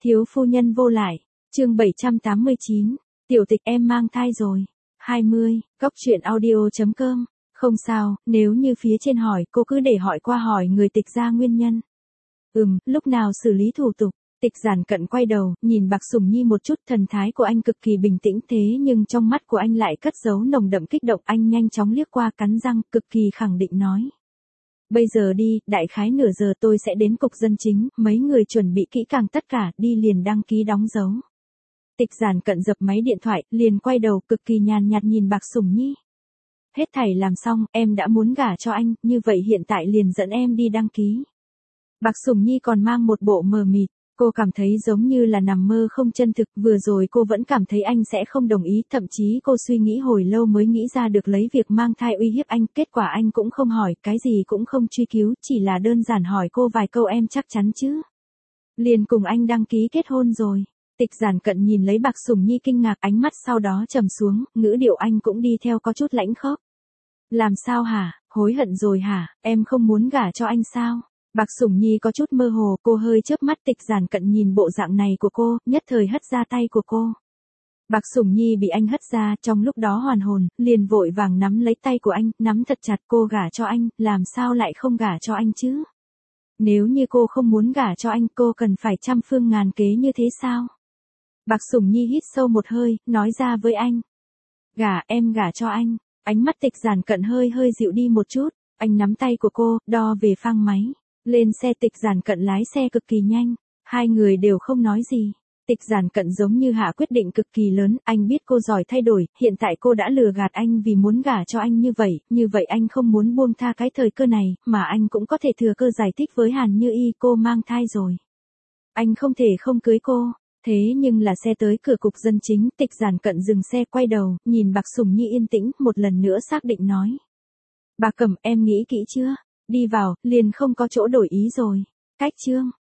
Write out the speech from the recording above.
Thiếu phu nhân vô lại, chương 789, tiểu tịch em mang thai rồi. 20, Cóc truyện audio.com. Không sao, nếu như phía trên hỏi cô cứ để hỏi qua hỏi người Tịch ra nguyên nhân. Lúc nào xử lý thủ tục. Tịch Giản Cận quay đầu, nhìn Bạc Sùng Nhi một chút, thần thái của anh cực kỳ bình tĩnh thế nhưng trong mắt của anh lại cất giấu nồng đậm kích động. Anh nhanh chóng liếc qua cắn răng, cực kỳ khẳng định nói. Bây giờ đi, đại khái nửa giờ tôi sẽ đến cục dân chính, mấy người chuẩn bị kỹ càng tất cả, đi liền đăng ký đóng dấu. Tịch Giản Cận dập máy điện thoại, liền quay đầu cực kỳ nhàn nhạt nhìn Bạc Sùng Nhi. Hết thảy làm xong, em đã muốn gả cho anh, như vậy hiện tại liền dẫn em đi đăng ký. Bạc Sùng Nhi còn mang một bộ mờ mịt. Cô cảm thấy giống như là nằm mơ không chân thực, vừa rồi cô vẫn cảm thấy anh sẽ không đồng ý, thậm chí cô suy nghĩ hồi lâu mới nghĩ ra được lấy việc mang thai uy hiếp anh, kết quả anh cũng không hỏi, cái gì cũng không truy cứu, chỉ là đơn giản hỏi cô vài câu em chắc chắn chứ. Liền cùng anh đăng ký kết hôn rồi. Tịch Giản Cận nhìn lấy Bạc Sùng Nhi kinh ngạc, ánh mắt sau đó trầm xuống, ngữ điệu anh cũng đi theo có chút lãnh khốc. Làm sao hả, hối hận rồi hả, em không muốn gả cho anh sao? Bạc Sùng Nhi có chút mơ hồ, cô hơi chớp mắt. Tịch Giản Cận nhìn bộ dạng này của cô, nhất thời hất ra tay của cô. Bạc Sùng Nhi bị anh hất ra, trong lúc đó hoàn hồn, liền vội vàng nắm lấy tay của anh, nắm thật chặt. Cô gả cho anh, làm sao lại không gả cho anh chứ? Nếu như cô không muốn gả cho anh, cô cần phải trăm phương ngàn kế như thế sao? Bạc Sùng Nhi hít sâu một hơi, nói ra với anh. Em gả cho anh. Ánh mắt Tịch Giản Cận hơi dịu đi một chút, anh nắm tay của cô, đo về phang máy. Lên xe. Tịch Giản Cận lái xe cực kỳ nhanh, hai người đều không nói gì. Tịch Giản Cận giống như hạ quyết định cực kỳ lớn, anh biết cô giỏi thay đổi, hiện tại cô đã lừa gạt anh vì muốn gả cho anh như vậy anh không muốn buông tha cái thời cơ này, mà anh cũng có thể thừa cơ giải thích với Hàn Như Y cô mang thai rồi. Anh không thể không cưới cô. Thế nhưng là xe tới cửa cục dân chính, Tịch Giản Cận dừng xe quay đầu, nhìn Bạc Sùng Nhi yên tĩnh, một lần nữa xác định nói. Bà Cẩm, em nghĩ kỹ chưa? Đi vào, liền không có chỗ đổi ý rồi. Cách chương